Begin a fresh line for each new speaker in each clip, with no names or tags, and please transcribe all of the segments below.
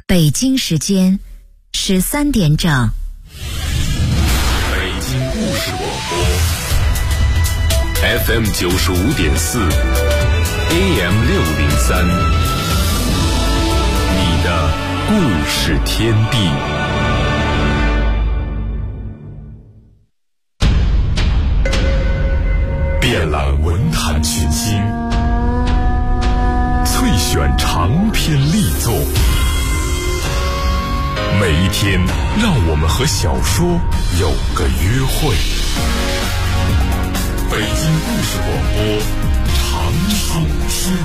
北京时间13点整。
北京故事广播 FM 95.4 AM 603，你的故事天地。遍览文坛群星，萃选长篇力作，每一天让我们和小说有个约会。北京故事广播，长寿天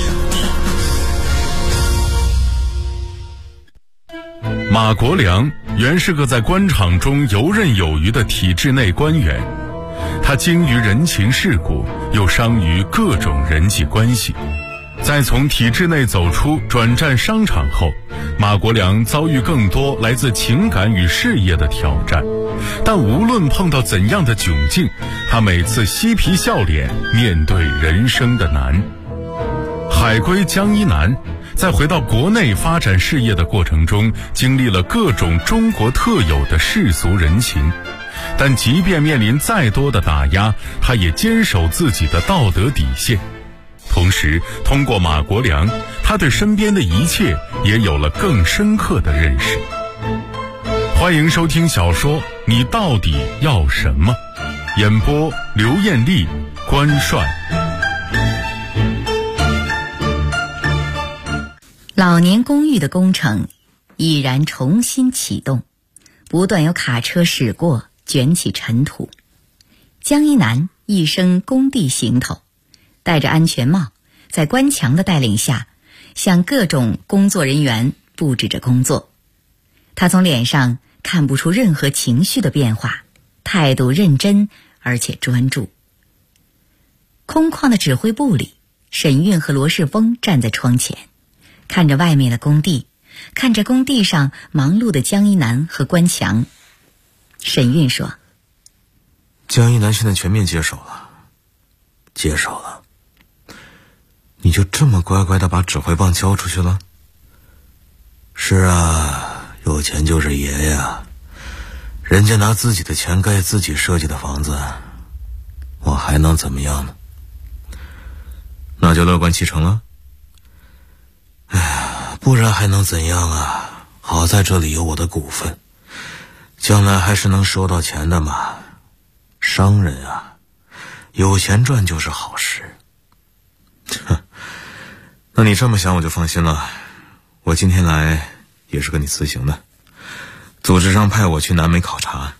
地。马国良原是个在官场中游刃有余的体制内官员，他精于人情世故，又伤于各种人际关系。在从体制内走出转战商场后，马国良遭遇更多来自情感与事业的挑战，但无论碰到怎样的窘境，他每次嬉皮笑脸面对人生的难。海归江一南在回到国内发展事业的过程中，经历了各种中国特有的世俗人情，但即便面临再多的打压，他也坚守自己的道德底线。同时通过马国良，他对身边的一切也有了更深刻的认识。欢迎收听小说《你到底要什么》，演播刘艳丽、关帅。
老年公寓的工程已然重新启动，不断有卡车驶过，卷起尘土。江一南一身工地行头，戴着安全帽，在关强的带领下，向各种工作人员布置着工作。他从脸上看不出任何情绪的变化，态度认真而且专注。空旷的指挥部里，沈韵和罗世峰站在窗前，看着外面的工地，看着工地上忙碌的江一南和关强。沈韵说：
江一南现在全面接手了。你就这么乖乖地把指挥棒交出去了？是啊，有钱就是爷呀，人家拿自己的钱盖自己设计的房子，我还能怎么样呢？那就乐观其成了。哎呀，不然还能怎样啊？好在这里有我的股份，将来还是能收到钱的嘛。商人啊，有钱赚就是好事。那你这么想我就放心了。我今天来也是跟你辞行的，组织上派我去南美考察。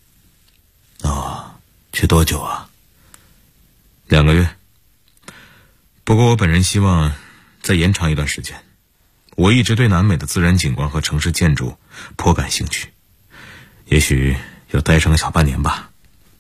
去多久啊？2个月。不过我本人希望再延长一段时间。我一直对南美的自然景观和城市建筑颇感兴趣，也许要待上个小半年吧。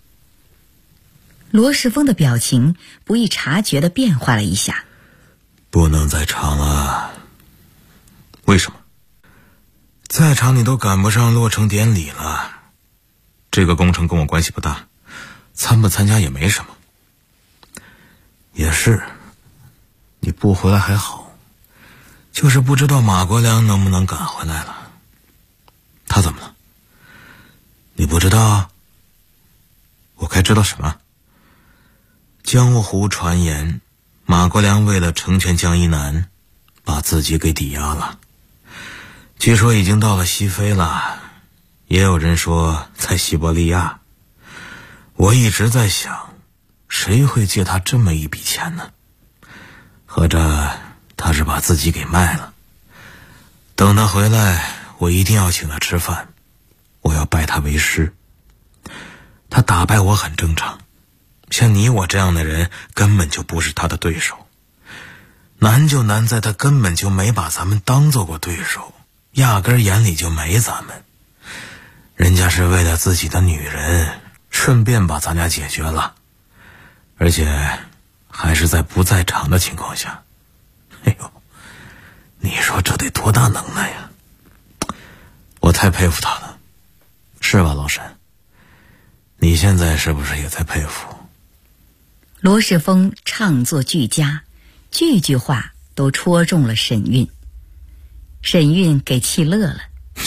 罗世峰的表情不易察觉地变化了一下。
不能再长了。为什么？再长你都赶不上落成典礼了。这个工程跟我关系不大，参不参加也没什么。也是，你不回来还好，就是不知道马国良能不能赶回来了。他怎么了？你不知道？我该知道什么？江湖传言，马国良为了成全江一南，把自己给抵押了。据说已经到了西非了，也有人说在西伯利亚。我一直在想，谁会借他这么一笔钱呢？合着他是把自己给卖了。等他回来，我一定要请他吃饭，我要拜他为师。他打败我很正常，像你我这样的人根本就不是他的对手。难就难在他根本就没把咱们当做过对手，压根眼里就没咱们。人家是为了自己的女人，顺便把咱俩解决了，而且还是在不在场的情况下。哎呦，你说这得多大能耐呀！我太佩服他了，是吧，老沈？你现在是不是也在佩服？
罗世峰唱作俱佳，句句话都戳中了沈韵。 沈韵给气乐了。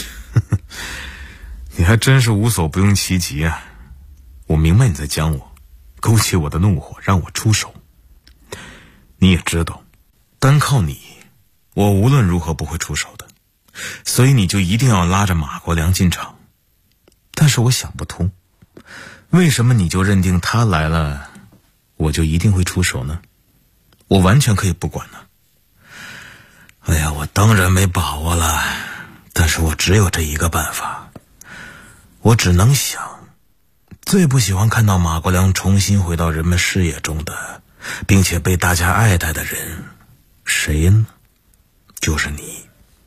你还真是无所不用其极啊！我明白你在讲我，勾起我的怒火，让我出手。你也知道，单靠你，我无论如何不会出手的，所以你就一定要拉着马国良进场。但是我想不通，为什么你就认定他来了，我就一定会出手呢？我完全可以不管呢。哎呀，我当然没把握了，但是我只有这一个办法。我只能想，最不喜欢看到马国良重新回到人们视野中的，并且被大家爱戴的人，谁呢？就是你。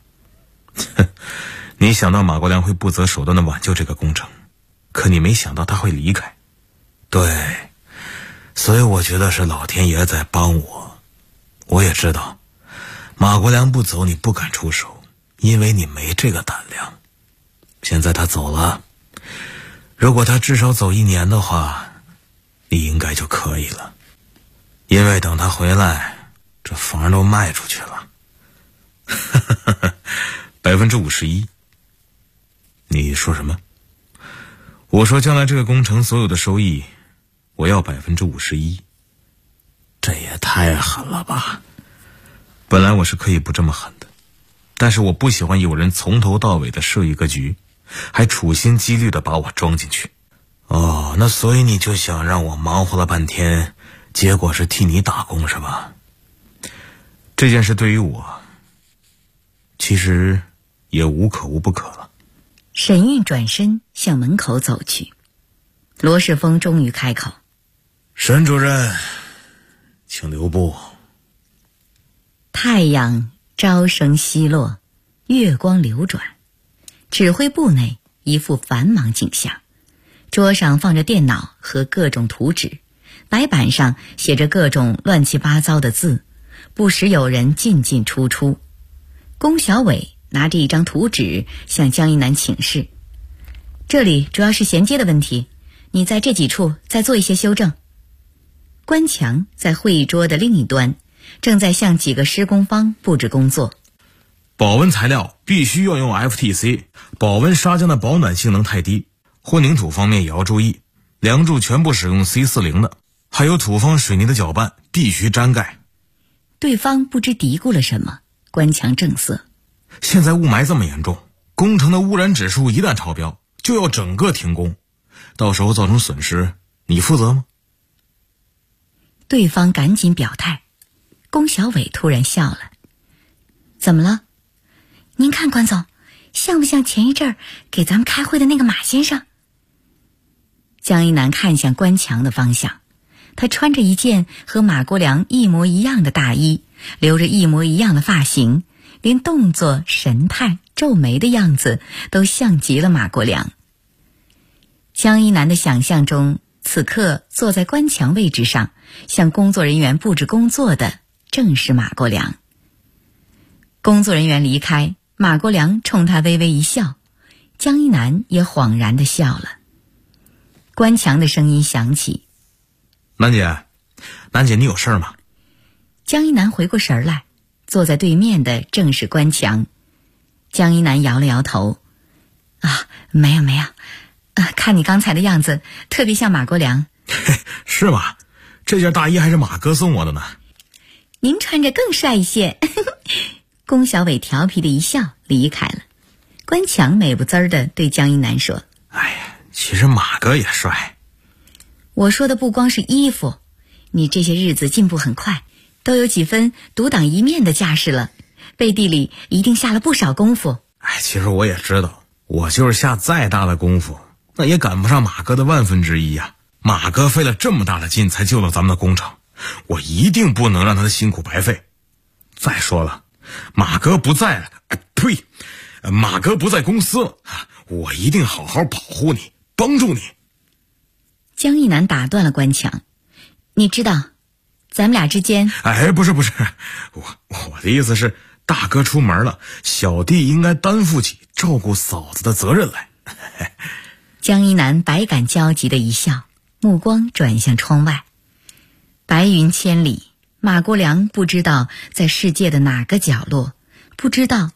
你想到马国良会不择手段地挽救这个工程，可你没想到他会离开。对，所以我觉得是老天爷在帮我。我也知道，马国良不走你不敢出手，因为你没这个胆量。现在他走了，如果他至少走1年的话，你应该就可以了。因为等他回来，这房都卖出去了。51%。你说什么？我说将来这个工程所有的收益，我要51%。这也太狠了吧！本来我是可以不这么狠的，但是我不喜欢有人从头到尾的设一个局，还处心积虑的把我装进去。哦，那所以你就想让我忙活了半天，结果是替你打工是吧？这件事对于我，其实也无可无不可了。
沈韵转身向门口走去，罗世峰终于开口：
沈主任，请留步。
太阳朝升西落，月光流转，指挥部内一副繁忙景象。桌上放着电脑和各种图纸，白板上写着各种乱七八糟的字，不时有人进进出出。龚小伟拿着一张图纸向江一南请示：这里主要是衔接的问题，你在这几处再做一些修正。关强在会议桌的另一端正在向几个施工方布置工作。
保温材料必须要用 FTC， 保温砂浆的保暖性能太低，混凝土方面也要注意，梁柱全部使用 C40 的，还有土方水泥的搅拌必须粘盖。
对方不知嘀咕了什么，关强正色：
现在雾霾这么严重，工程的污染指数一旦超标，就要整个停工，到时候造成损失，你负责吗？
对方赶紧表态。龚小伟突然笑了：怎么了？您看关总，像不像前一阵儿给咱们开会的那个马先生？江一南看向关强的方向，他穿着一件和马国良一模一样的大衣，留着一模一样的发型，连动作、神态、皱眉的样子都像极了马国良。江一南的想象中，此刻坐在关强位置上向工作人员布置工作的正是马国良。工作人员离开，马国良冲他微微一笑，江一南也恍然地笑了。关强的声音响起：
南姐你有事吗？
江一南回过神来，坐在对面的正是关强。江一南摇了摇头：没有看你刚才的样子特别像马国良。
是吗？这件大衣还是马哥送我的呢。
您穿着更帅一些。龚小伟调皮的一笑离开了。关强美不滋儿的对江一南说：
哎呀，其实马哥也帅。
我说的不光是衣服，你这些日子进步很快，都有几分独当一面的架势了，背地里一定下了不少功夫。
其实我也知道，我就是下再大的功夫，那也赶不上马哥的1/1000呀。马哥费了这么大的劲才救了咱们的工程，我一定不能让他的辛苦白费。再说了，马哥不在了，马哥不在公司了，我一定好好保护你，帮助你。
江一南打断了关强：你知道咱们俩之间……
不是，我的意思是，大哥出门了，小弟应该担负起照顾嫂子的责任来。
江一南百感交集的一笑，目光转向窗外。白云千里，马国良不知道在世界的哪个角落，不知道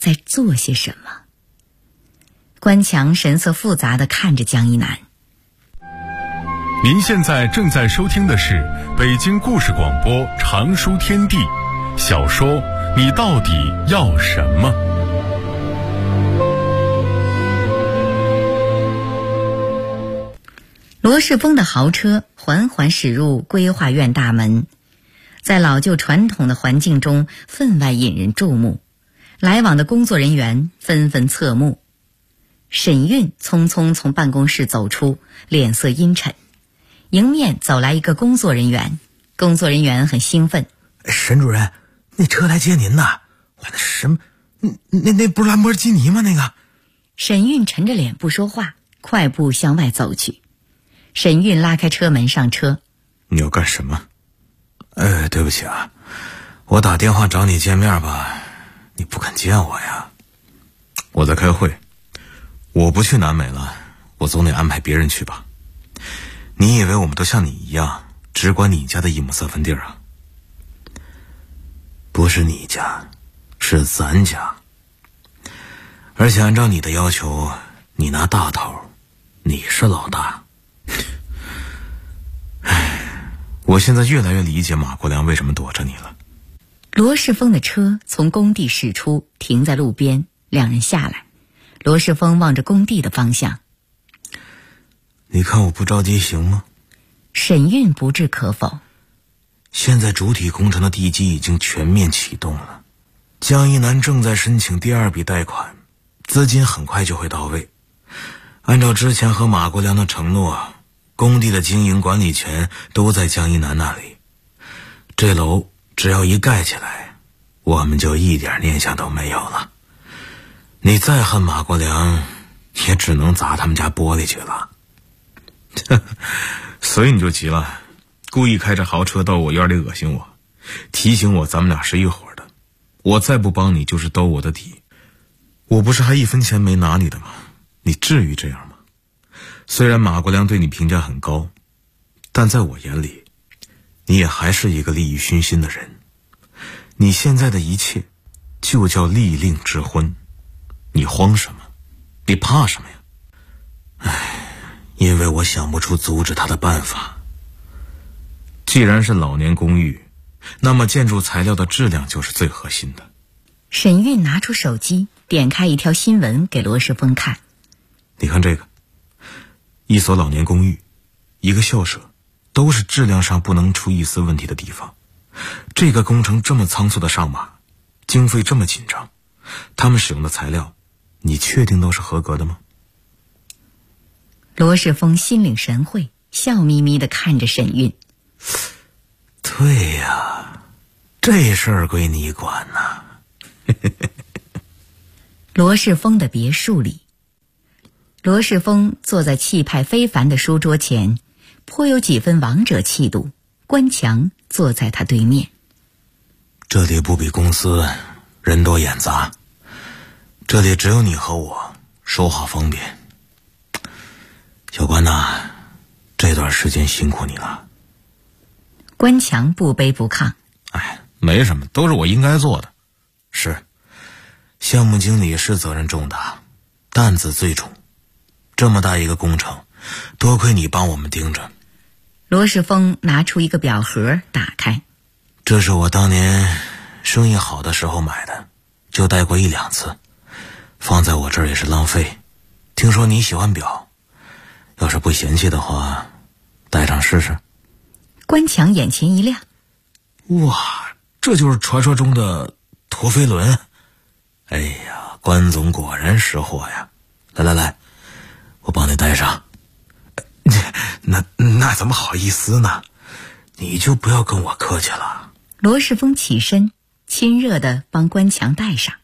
在做些什么？关强神色复杂地看着江一南。
您现在正在收听的是北京故事广播长书天地小说《你到底要什么》。
罗世峰的豪车缓缓驶入规划院大门，在老旧传统的环境中分外引人注目，来往的工作人员纷纷侧目。沈韵匆匆从办公室走出，脸色阴沉。迎面走来一个工作人员，工作人员很兴奋：“
沈主任，那车来接您呢。哇，那什么，那不是兰博基尼吗？那个。”
沈韵沉着脸不说话，快步向外走去。沈韵拉开车门上车：“
你要干什么？”“对不起啊，我打电话找你见面吧，你不肯见我呀。我在开会，我不去南美了，我总得安排别人去吧。你以为我们都像你一样只管你家的一亩三分地啊？不是你家，是咱家。而且按照你的要求，你拿大头，你是老大。我现在越来越理解马国良为什么躲着你了。”
罗世峰的车从工地驶出，停在路边，两人下来。罗世峰望着工地的方向：“
你看我不着急行吗？”
沈韵不置可否：“
现在主体工程的地基已经全面启动了，江一南正在申请第二笔贷款，资金很快就会到位。按照之前和马国良的承诺，工地的经营管理权都在江一南那里。这楼只要一盖起来，我们就一点念想都没有了。你再恨马国良，也只能砸他们家玻璃去了。”所以你就急了，故意开着豪车到我院里恶心我，提醒我咱们俩是一伙的。我再不帮你就是兜我的底。我不是还一分钱没拿你的吗？你至于这样吗？虽然马国良对你评价很高，但在我眼里，你也还是一个利益熏心的人。你现在的一切就叫利令智昏，你慌什么？你怕什么呀？因为我想不出阻止他的办法。既然是老年公寓，那么建筑材料的质量就是最核心的。
沈韵拿出手机，点开一条新闻给罗世峰看：“
你看这个，一所老年公寓，一个校舍，都是质量上不能出一丝问题的地方。这个工程这么仓促的上马，经费这么紧张，他们使用的材料，你确定都是合格的吗？”
罗世峰心领神会，笑眯眯地看着沈韵：“
对呀，这事儿归你管呐。”
罗世峰的别墅里，罗世峰坐在气派非凡的书桌前，颇有几分王者气度。关强坐在他对面：“
这里不比公司，人多眼杂，这里只有你和我，说话方便。小关呐，这段时间辛苦你了。”
关强不卑不亢：“
没什么，都是我应该做的。是，项目经理是责任重大，担子最重。这么大一个工程，多亏你帮我们盯着。”
罗世峰拿出一个表盒，打开：“
这是我当年生意好的时候买的，就带过1-2次，放在我这儿也是浪费。听说你喜欢表，要是不嫌弃的话，带上试试。”
关强眼前一亮：“
哇，这就是传说中的陀飞轮。哎呀，关总果然识货呀！来，我帮你带上。”那怎么好意思呢？你就不要跟我客气了。
罗世峰起身，亲热地帮关强戴上。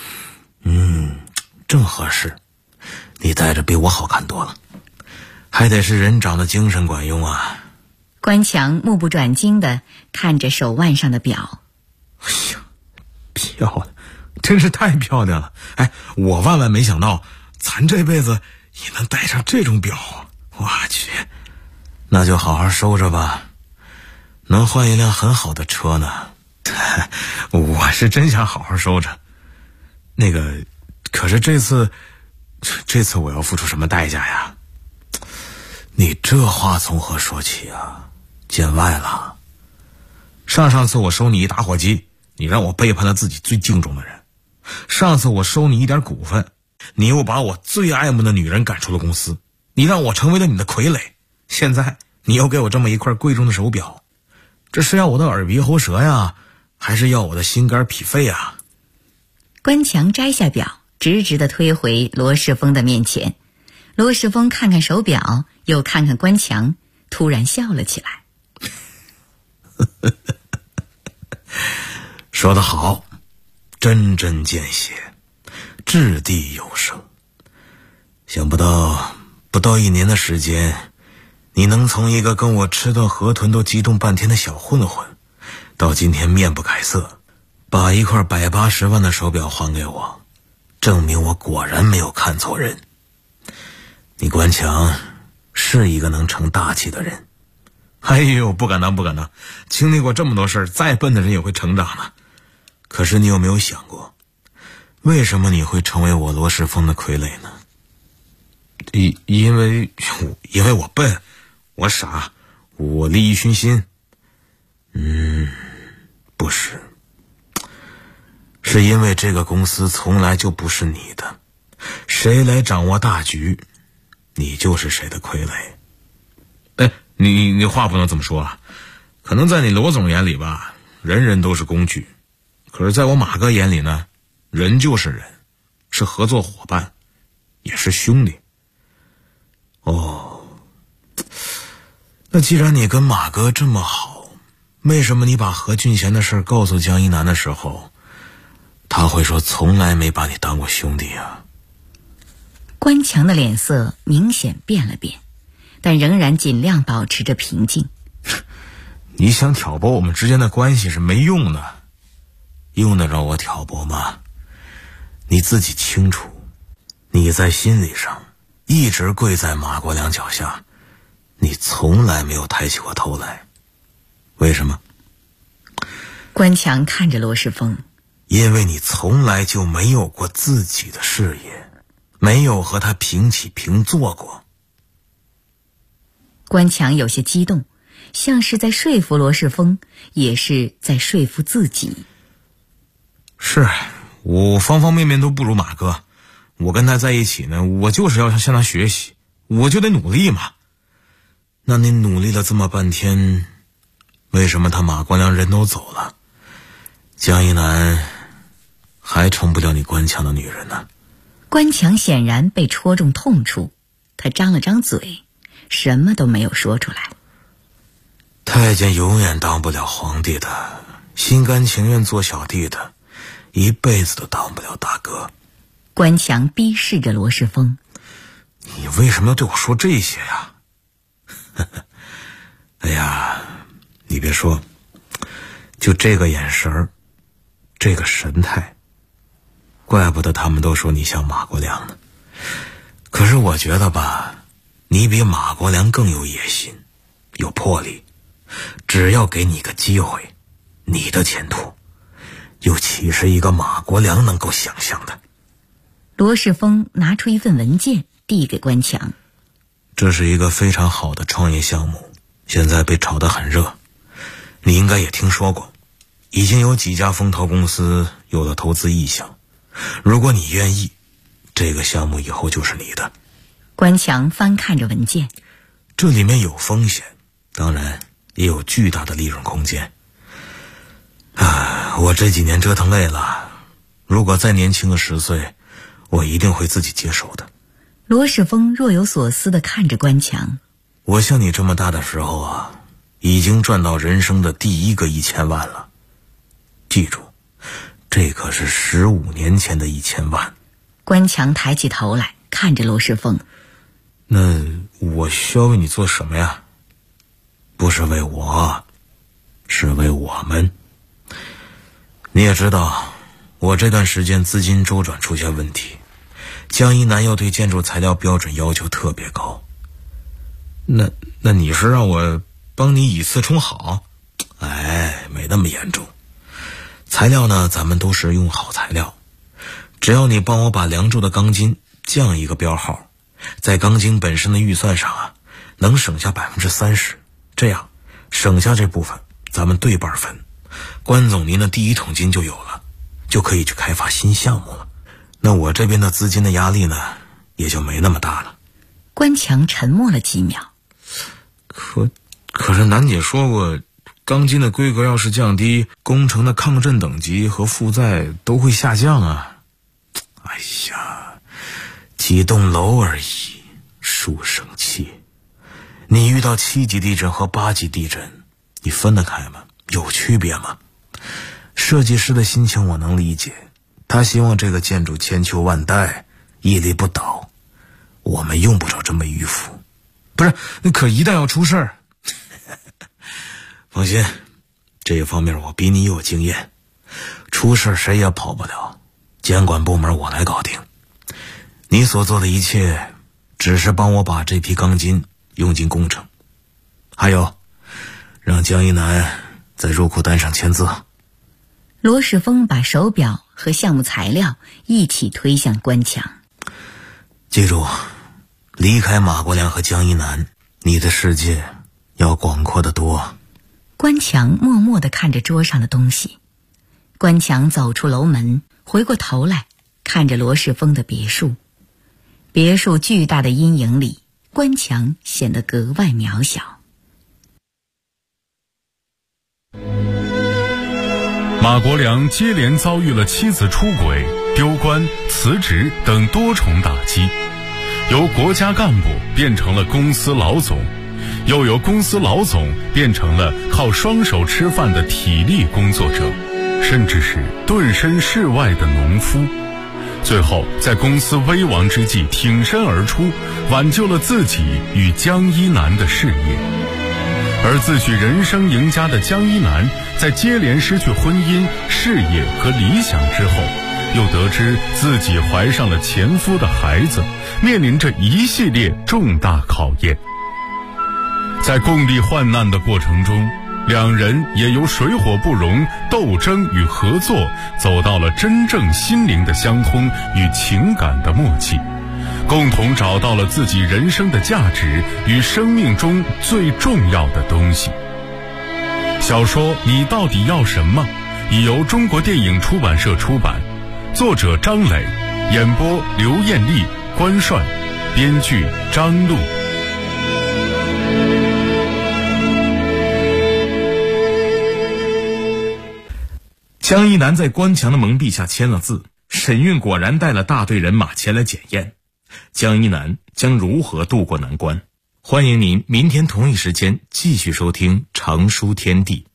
正合适，你戴着比我好看多了，还得是人长得精神管用啊。
关强目不转睛地看着手腕上的表。
哎呀，漂亮，真是太漂亮了。我万万没想到，咱这辈子也能戴上这种表。我去，那就好好收着吧，能换一辆很好的车呢。我是真想好好收着。那个， 是这次我要付出什么代价呀？你这话从何说起啊？见外了。上次我收你一打火机，你让我背叛了自己最敬重的人。上次我收你一点股份，你又把我最爱慕的女人赶出了公司，你让我成为了你的傀儡。现在你又给我这么一块贵重的手表，这是要我的耳鼻喉舌呀，还是要我的心肝脾肺啊？
关强摘下表，直直地推回罗世峰的面前。罗世峰看看手表，又看看关强，突然笑了起来。
说得好，针针见血，掷地有声。想不到不到1年的时间，你能从一个跟我吃顿河豚都激动半天的小混混，到今天面不改色，把一块180万的手表还给我，证明我果然没有看错人。你关强是一个能成大器的人。哎呦，不敢当，经历过这么多事儿，再笨的人也会成长的。可是你有没有想过，为什么你会成为我罗世峰的傀儡呢？因为我笨，我傻，我利益熏心。不是，是因为这个公司从来就不是你的，谁来掌握大局，你就是谁的傀儡。你话不能这么说啊！可能在你罗总眼里吧，人人都是工具，可是在我马哥眼里呢，人就是人，是合作伙伴，也是兄弟。那既然你跟马哥这么好，为什么你把何俊贤的事告诉江一南的时候，他会说从来没把你当过兄弟啊？
关强的脸色明显变了变，但仍然尽量保持着平静。
你想挑拨我们之间的关系是没用的，用得着我挑拨吗？你自己清楚，你在心理上一直跪在马国良脚下，你从来没有抬起过头来。为什么？
关强看着罗世峰。
因为你从来就没有过自己的事业，没有和他平起平坐过。
关强有些激动，像是在说服罗世峰，也是在说服自己。
是，我方方面面都不如马哥，我跟他在一起呢，我就是要向他学习，我就得努力嘛。那你努力了这么半天，为什么他马国良人都走了，江一南还成不了你关强的女人呢？
关强显然被戳中痛处，他张了张嘴，什么都没有说出来。
太监永远当不了皇帝的，心甘情愿做小弟的，一辈子都当不了大哥。
关强逼视着罗世峰。
你为什么要对我说这些呀？哎呀，你别说，就这个眼神儿，这个神态，怪不得他们都说你像马国良呢。可是我觉得吧，你比马国良更有野心，有魄力。只要给你个机会，你的前途又岂是一个马国良能够想象的？
罗世峰拿出一份文件递给关强。
这是一个非常好的创业项目，现在被炒得很热，你应该也听说过，已经有几家风投公司有了投资意向。如果你愿意，这个项目以后就是你的。
关强翻看着文件。
这里面有风险，当然也有巨大的利润空间。我这几年折腾累了，如果再年轻个10岁，我一定会自己接手的。
罗世峰若有所思地看着关强。
我像你这么大的时候啊，已经赚到人生的第一个1000万了。记住，这可是15年前的1000万。
关强抬起头来看着罗世峰。
那我需要为你做什么呀？不是为我，是为我们。你也知道，我这段时间资金周转出现问题，江一南要对建筑材料标准要求特别高。那你是让我帮你以次充好？没那么严重。材料呢，咱们都是用好材料， 只要你帮我把梁柱的钢筋降一个标号，在钢筋本身的预算上能省下30%，这样省下这部分咱们对半分，关总您的第一桶金就有了，就可以去开发新项目了。那我这边的资金的压力呢，也就没那么大了。
关强沉默了几秒。
可是楠姐说过，钢筋的规格要是降低，工程的抗震等级和负载都会下降啊。哎呀，几栋楼而已，数生气。你遇到7级地震和8级地震，你分得开吗？有区别吗？设计师的心情我能理解，他希望这个建筑千秋万代，屹立不倒。我们用不着这么迂腐。不是，可一旦要出事儿，放心，这一方面我比你有经验，出事谁也跑不了，监管部门我来搞定。你所做的一切只是帮我把这批钢筋用进工程，还有让江一南在入库单上签字。
罗世峰把手表和项目材料一起推向关强。
记住，离开马国良和江一南，你的世界要广阔得多。
关强默默地看着桌上的东西。关强走出楼门，回过头来看着罗世峰的别墅。别墅巨大的阴影里，关强显得格外渺小。
马国良接连遭遇了妻子出轨、丢官、辞职等多重打击，由国家干部变成了公司老总，又由公司老总变成了靠双手吃饭的体力工作者，甚至是顿身事外的农夫。最后在公司危亡之际挺身而出，挽救了自己与江一南的事业。而自诩人生赢家的江一南，在接连失去婚姻、事业和理想之后，又得知自己怀上了前夫的孩子，面临着一系列重大考验。在共历患难的过程中，两人也由水火不容、斗争与合作，走到了真正心灵的相通与情感的默契，共同找到了自己人生的价值与生命中最重要的东西。小说《你到底要什么》已由中国电影出版社出版，作者张磊，演播刘艳丽、关帅，编剧张璐。
江一南在关强的蒙蔽下签了字，审讯果然带了大队人马前来检验。江一南将如何渡过难关？欢迎您明天同一时间继续收听《长书天地》。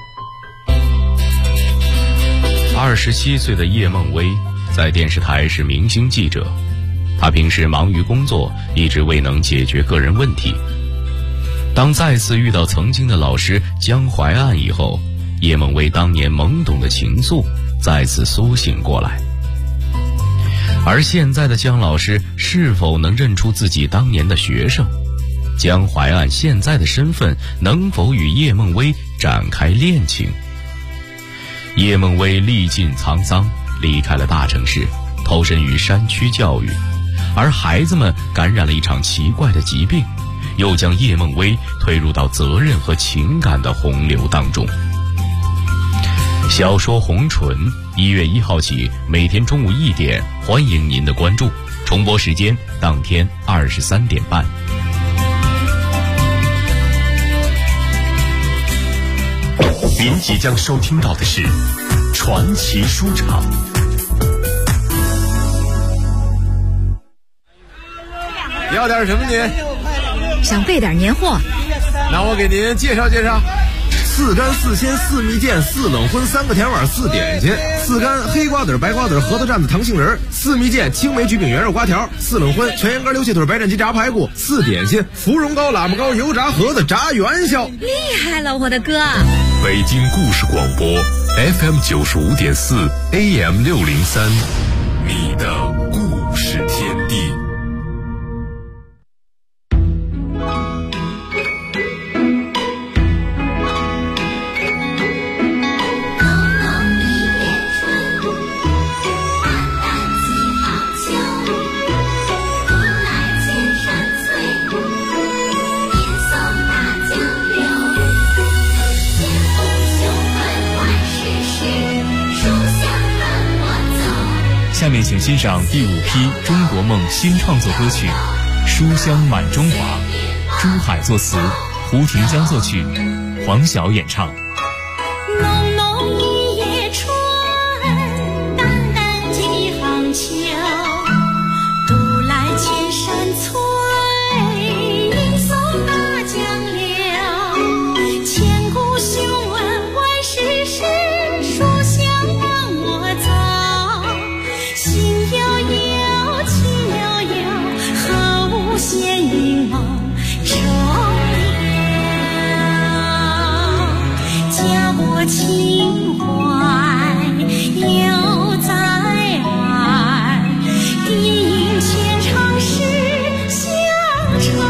27岁的叶梦薇在电视台是明星记者，她平时忙于工作，一直未能解决个人问题。当再次遇到曾经的老师江淮岸以后，叶梦薇当年懵懂的情愫再次苏醒过来。而现在的江老师是否能认出自己当年的学生？江淮岸现在的身份能否与叶梦薇展开恋情？叶梦薇历尽沧桑，离开了大城市，投身于山区教育，而孩子们感染了一场奇怪的疾病，又将叶梦薇推入到责任和情感的洪流当中。小说《红唇》1月1号起，每天中午1点，欢迎您的关注。重播时间当天23点半。
您即将收听到的是传奇书场。
要点什么您？
想备点年货。
那我给您介绍介绍。4干4鲜4蜜饯4冷荤3个甜碗4点心，4干黑瓜子白瓜子核桃蘸子糖杏仁，4蜜饯青梅焗饼圆肉瓜条，4冷荤全羊肝溜蟹腿白斩鸡炸排骨，4点心芙蓉糕喇嘛糕油炸盒子炸元宵。
厉害了，我的哥！
北京故事广播 FM 95.4 AM 603，你的故事天地。
下面请欣赏第5批中国梦新创作歌曲《书香满中华》，朱海作词，胡廷江作曲，黄晓演唱。
浓浓一夜春，淡淡几行秋，独来千山翠，迎送大江流。千古修文万世事，书香伴我走。心悠悠，情悠悠，何无闲云梦中流。家国情怀犹在耳，低吟千场诗乡愁。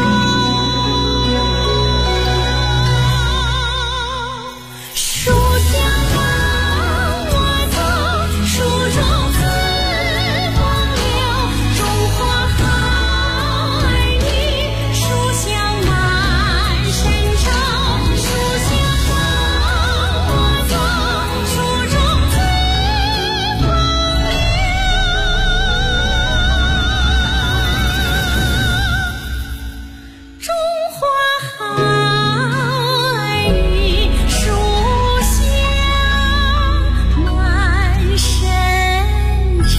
书香伴我走，书中自风流。中华好儿女，书香满神州。书香伴我走，书中自风流。中华好儿女，书香满神州。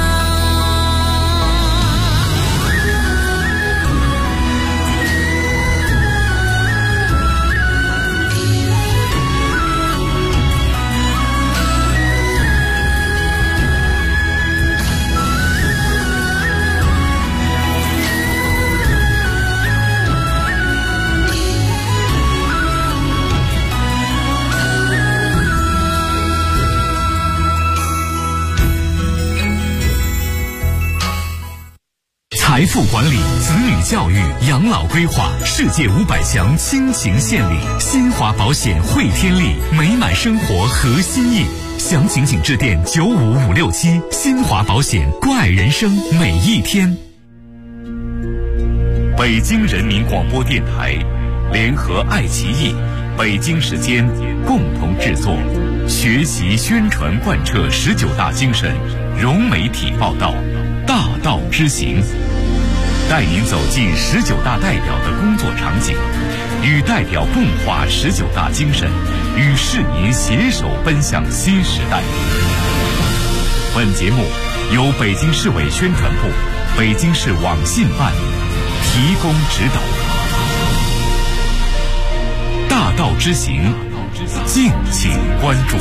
财富管理、子女教育、养老规划，世界500强倾情献礼，新华保险汇天利，美满生活核心意。详情请致电95567，新华保险，关爱人生每一天。北京人民广播电台联合爱奇艺、北京时间共同制作，学习宣传贯彻19大精神，融媒体报道，大道之行，带您走进19大代表的工作场景，与代表共话19大精神，与市民携手奔向新时代。本节目由北京市委宣传部、北京市网信办提供指导。大道之行，敬请关注。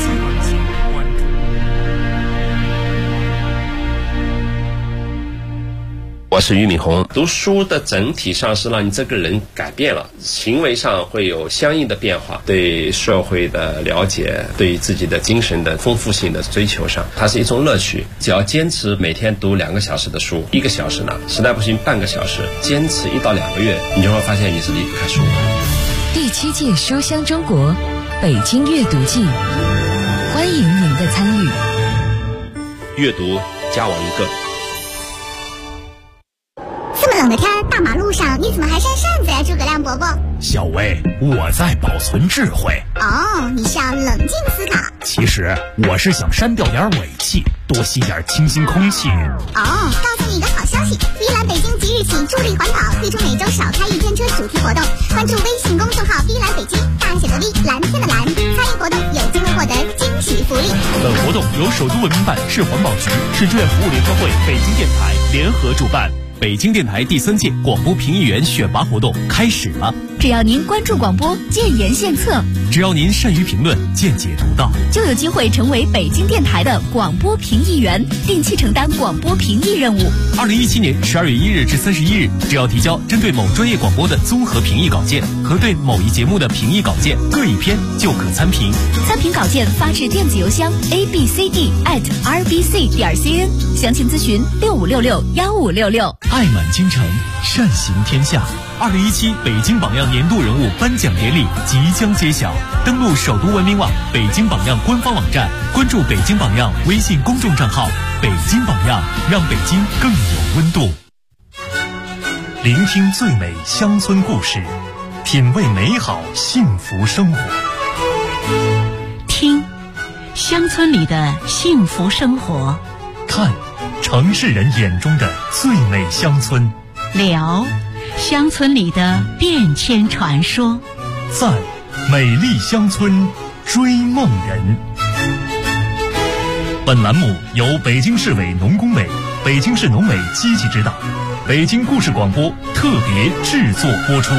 我是俞敏洪。读书的整体上是让你这个人改变了，行为上会有相应的变化，对社会的了解，对自己的精神的丰富性的追求上，它是一种乐趣。只要坚持每天读2个小时的书，1个小时呢，实在不行半个小时，坚持1到2个月，你就会发现你是离不开书的。
第7届书香中国北京阅读季，欢迎您的参与。
阅读加我1个。
这么冷的天，大马路上你怎么还扇扇子呀，诸葛亮伯伯？
小薇，我在保存智慧。
哦，你是要冷静思考。
其实我是想删掉点尾气，多吸点清新空气。
哦，告诉你一个好消息，迪兰北京即日起助力环保，推出每周少开1天车主题活动。关注微信公众号迪兰北京，大写的 V， 蓝天的蓝，参与活动有机会获得惊喜福利。
本活动由首都文明办、市环保局、市志愿服务联合会、北京电台联合主办。北京电台第3届广播评议员选拔活动开始了。
只要您关注广播，建言献策，
只要您善于评论，见解独到，
就有机会成为北京电台的广播评议员，定期承担广播评议任务。
2017年12月1日至31日，只要提交针对某专业广播的综合评议稿件和对某一节目的评议稿件各1篇，就可参评。
参评稿件发至电子邮箱 abcd@rbc.cn， 详情咨询65661566。
爱满京城，善行天下。2017北京榜样年度人物颁奖典礼即将揭晓，登录首都文明网、北京榜样官方网站，关注北京榜样微信公众账号，北京榜样，让北京更有温度。聆听最美乡村故事，品味美好幸福生活。
听乡村里的幸福生活，
看城市人眼中的最美乡村，
聊乡村里的变迁传说，
在美丽乡村追梦人。本栏目由北京市委农工委、北京市农委积极指导，北京故事广播特别制作播出。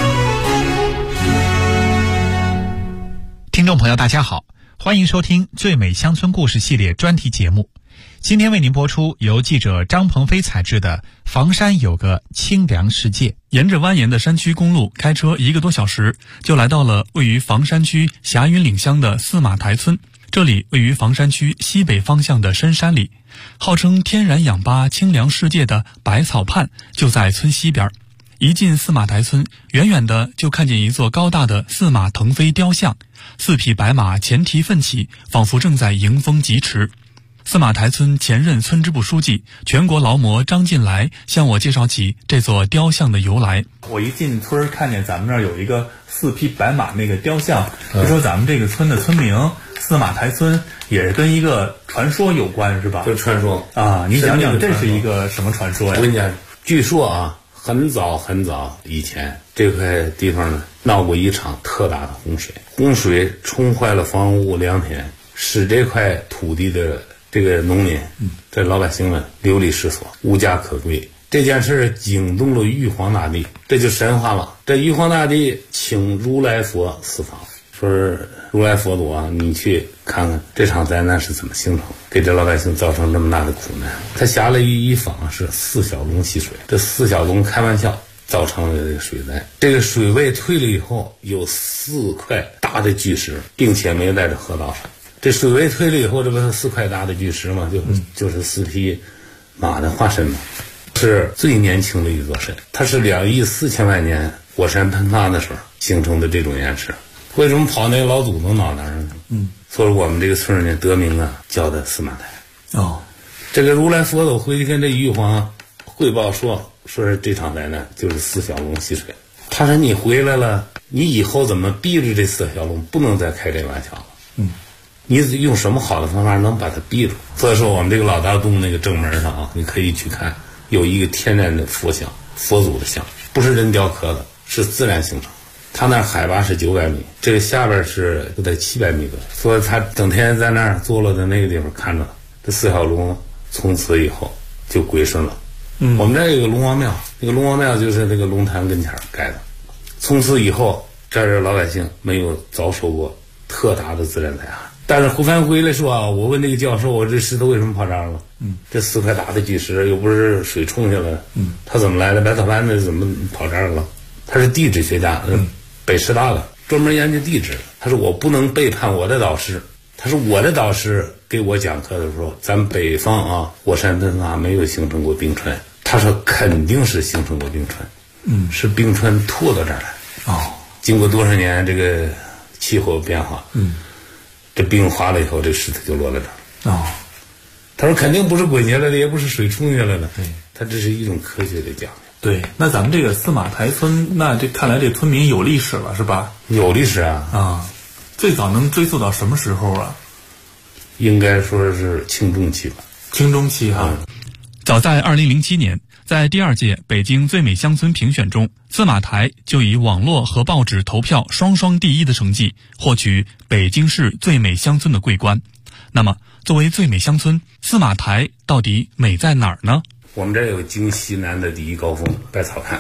听众朋友大家好，欢迎收听最美乡村故事系列专题节目。今天为您播出由记者张鹏飞采制的房山有个清凉世界。
沿着蜿蜒的山区公路开车1个多小时，就来到了位于房山区霞云岭乡的四马台村。这里位于房山区西北方向的深山里，号称天然氧吧清凉世界的百草畔就在村西边。一进四马台村，远远的就看见一座高大的四马腾飞雕像，4匹白马前蹄奋起，仿佛正在迎风疾驰。四马台村前任村支部书记、全国劳模张进来向我介绍起这座雕像的由来。
我一进村看见咱们这儿有一个4匹白马那个雕像，就说咱们这个村的村名四马台村也是跟一个传说有关，是吧？
就传说
啊，你讲讲这是一个什么传说呀？
我跟你讲，据说啊，很早以前，这块地方呢闹过一场特大的洪水，洪水冲坏了房屋2天，使这块土地的这个农民，这老百姓们流离失所，无家可归。这件事惊动了玉皇大帝，这就神话了。这玉皇大帝请如来佛四方，说是如来佛祖啊，你去看看这场灾难是怎么形成，给这老百姓造成这么大的苦难。他下了一方是4小龙戏水，这4小龙开玩笑造成了这个水灾。这个水位退了以后，有4块大的巨石，并且没在这河道上。这水位退了以后，这不是4块大的巨石吗？就是4匹马的化身嘛，是最年轻的一座山。它是2亿4千万年火山喷发的时候形成的这种岩石。为什么跑那个老祖宗脑袋上呢？所以我们这个村呢得名啊，叫的四马台。这个如来佛祖回去跟这玉皇汇报说是这场灾难就是4小龙戏水。他说你回来了，你以后怎么逼着这4小龙不能再开这玩笑了？你用什么好的方法能把它逼住？所以说我们这个老大洞那个正门上啊，你可以去看，有一个天然的佛像，佛祖的像，不是人雕刻的，是自然形成。它那海拔是900米，这个下边是就在700米多，所以他整天在那儿坐落在那个地方看着。这4小龙从此以后就归顺了。我们这有个龙王庙，那个龙王庙就是那个龙潭跟前盖的。从此以后，这儿的老百姓没有遭受过特大的自然灾害。但是回来说啊，我问这个教授，我这石头为什么跑这儿了？这4块大的巨石又不是水冲下来，它怎么来的？百草湾的怎么跑这儿了？他是地质学家，北师大的，专门研究地质。他说我不能背叛我的导师。他说我的导师给我讲课的时候，咱北方啊，火山喷发没有形成过冰川。他说肯定是形成过冰川，是冰川拖到这儿来。经过多少年这个气候变化，这冰化了以后，这石头就落在这儿。他说肯定不是滚下来的，也不是水冲下来的。他这是一种科学的讲究。
对，那咱们这个四马台村，那这看来这村民有历史了，是吧？
有历史啊。
最早能追溯到什么时候啊？
应该说是清中期吧。
清中期哈。
早在2007年，在第2届北京最美乡村评选中，四马台就以网络和报纸投票双第一的成绩，获取北京市最美乡村的桂冠。那么，作为最美乡村，四马台到底美在哪儿呢？
我们这有京西南的第一高峰百草畔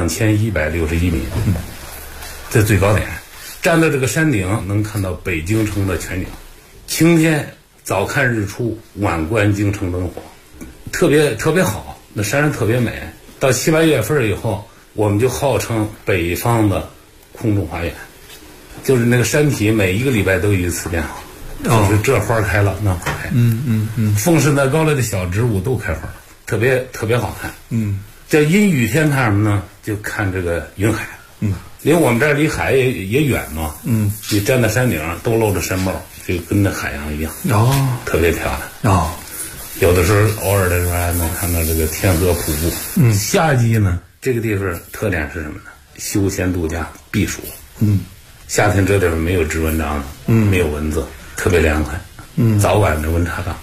，2161米，这最高点。站到这个山顶，能看到北京城的全景。晴天早看日出，晚观京城灯火，特别好。那山上特别美。到7、8月份以后，我们就号称北方的空中花园，就是那个山体每一个礼拜都有一次变化，就是这花开了，那花开。风势再高了的小植物都开花，特别好看。叫阴雨天看什么呢？就看这个云海。因为我们这儿离海也远嘛。你站在山顶上都露着山帽，就跟那海洋一样。特别漂亮。有的时候偶尔的时候还能看到这个天鹅瀑布。夏季呢，这个地方特点是什么呢？休闲度假避暑。夏天这地方没有织文章的，没有蚊子，特别凉快。早晚的温差大。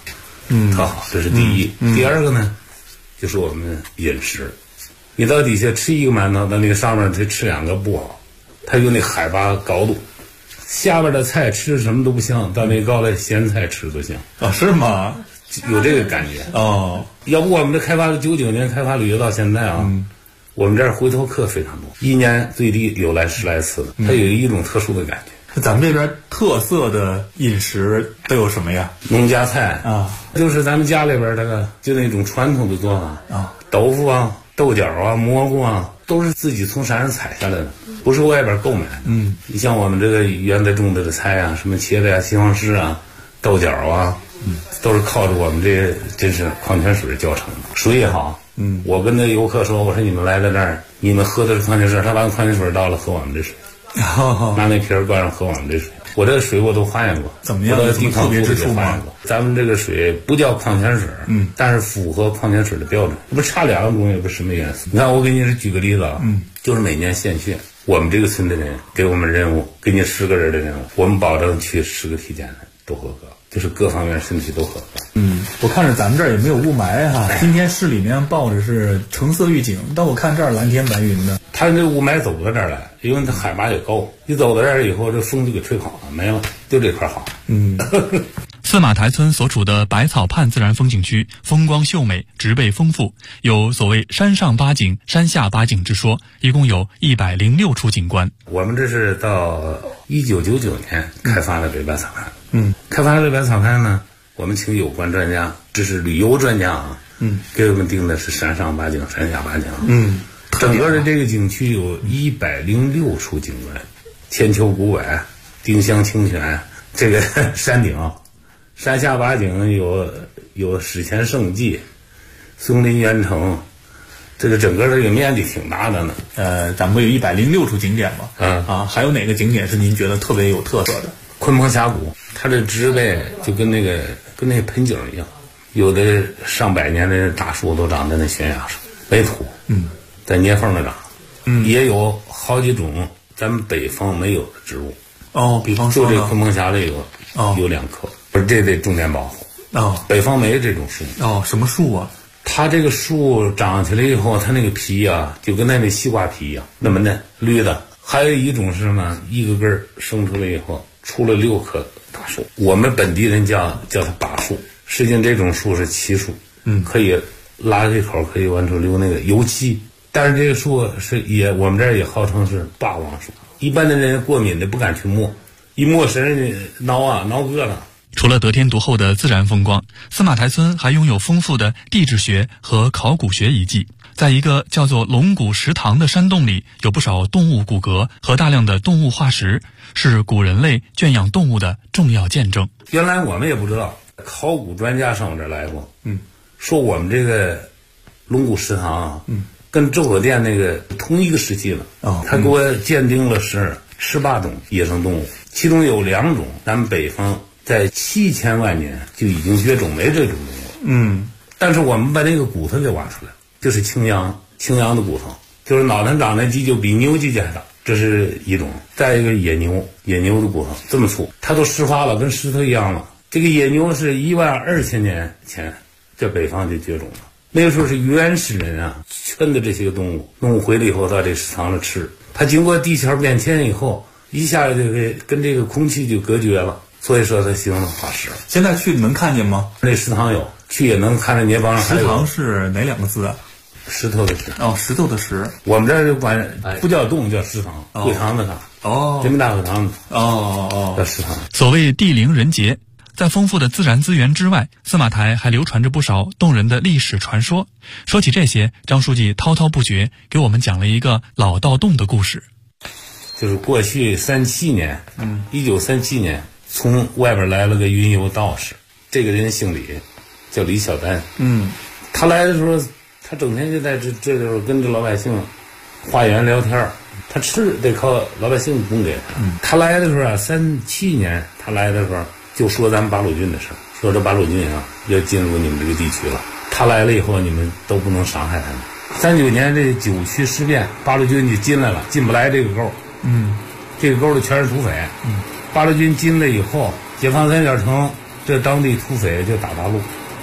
特好，这是第一。第二个呢，就是我们饮食，你到底下吃一个馒头，到那个上面再吃2个不好，它有那海拔高度，下边的菜吃什么都不香，到那高的咸菜吃都香。
是吗？
有这个感觉要不我们这开发99年开发旅游到现在啊，我们这儿回头客非常多，1年最低有来10来次的，它有一种特殊的感觉。
咱们这边特色的饮食都有什么呀？
农家菜就是咱们家里边这个就那种传统的做法豆腐啊、豆角啊、蘑菇啊，都是自己从山上采下来的，不是外边购买的。你像我们这个原来种的菜啊，什么茄子呀、西红柿啊、豆角啊，都是靠着我们这真是矿泉水浇成的，水也好。我跟那游客说，我说你们来到这儿，你们喝的是矿泉水，他把矿泉水倒了喝我们这水，拿那瓶灌上喝我们这水。我这水我都化验过，
怎么样？
我地
特别之处吗？
咱们这个水不叫矿泉水，但是符合矿泉水的标准，不差2个东西，不什么颜色？你看，我给你举个例子啊，就是每年献血，我们这个村的人给我们任务，给你10个人的任务，我们保证去10个体检的都合格，就是各方面身体都合格。
我看着咱们这儿也没有雾霾哈。今天市里面报的是橙色预警，但我看这儿蓝天白云的。
它这雾霾走到这儿来，因为它海拔也高，你走到这儿以后，这风就给吹跑了，没了，就这块好。
司马台村所处的百草畔自然风景区风光秀美，植被丰富，有所谓山上八景、山下八景之说，一共有106处景观。
我们这是到1999年开发的这百草滩。开发这百草滩呢，我们请有关专家，这是旅游专家啊，给我们定的是山上八景、山下八景。整个的这个景区有106处景观，千秋古柏、丁香清泉，这个山顶，山下八景有史前圣迹、松林园城，这个整个这个面积挺大的呢。
咱们不有106处景点吗？还有哪个景点是您觉得特别有特色的？
鲲鹏峡谷，它的植被就跟那个盆景一样，有的上百年的大树都长在那悬崖上，没土，在捏缝的长，也有好几种咱们北方没有的植物。
比方说
就这鲲鹏峡里有2棵，不是这得重点保护。北方没这种树。
什么树啊？
它这个树长起来以后，它那个皮啊，就跟那西瓜皮一样，那么嫩绿的。还有一种是什么？一个根生出来以后，出了6棵大树。我们本地人叫它把树，实际上这种树是漆树，可以拉开口，可以往出流那个油漆。但是这个树我们这儿也号称是霸王树，一般的人过敏的不敢去摸，一摸身挠硌了。
除了得天独厚的自然风光，司马台村还拥有丰富的地质学和考古学遗迹。在一个叫做龙骨石塘的山洞里，有不少动物骨骼和大量的动物化石，是古人类圈养动物的重要见证。
原来我们也不知道，考古专家上我这儿来过，说我们这个龙骨石塘跟周口店那个同一个时期了。他给我鉴定了18种野生动物，其中有2种咱们北方在7000万年就已经绝种没这种动物。但是我们把那个骨头给挖出来，就是青羊的骨头，就是脑袋长的鸡就比牛鸡还大，这是一种。再一个野牛的骨头这么粗，它都石化了，跟石头一样了。这个野牛是12000年前在北方就绝种了。那个时候是原始人啊圈的这些个动物回来以后到这石塘上吃，它经过地壳变迁以后，一下就跟这个空气就隔绝了，所以说它形成化石。
现在去能看见吗？
那石塘有，去也能看着泥帮上。
石塘是哪2个字啊？
石头的石。
石头的石。
我们这儿就管不叫洞，叫石塘，会堂的堂。这么大个堂子。叫石塘。
所谓地灵人杰，在丰富的自然资源之外，司马台还流传着不少动人的历史传说。说起这些，张书记滔滔不绝，给我们讲了一个老盗洞的故事。
就是过去1937年，从外边来了个云游道士，这个人姓李，叫李小丹。他来的时候，他整天就在这时候跟着老百姓花园聊天，他吃得靠老百姓供给他。他来的时候啊，37年他来的时候就说咱们八路军的事，说这八路军啊要进入你们这个地区了，他来了以后你们都不能伤害他们。39年这9区事变，八路军就进来了，进不来这个沟。这个沟里全是土匪。八路军进来以后，解放三角城这当地土匪就打大陆，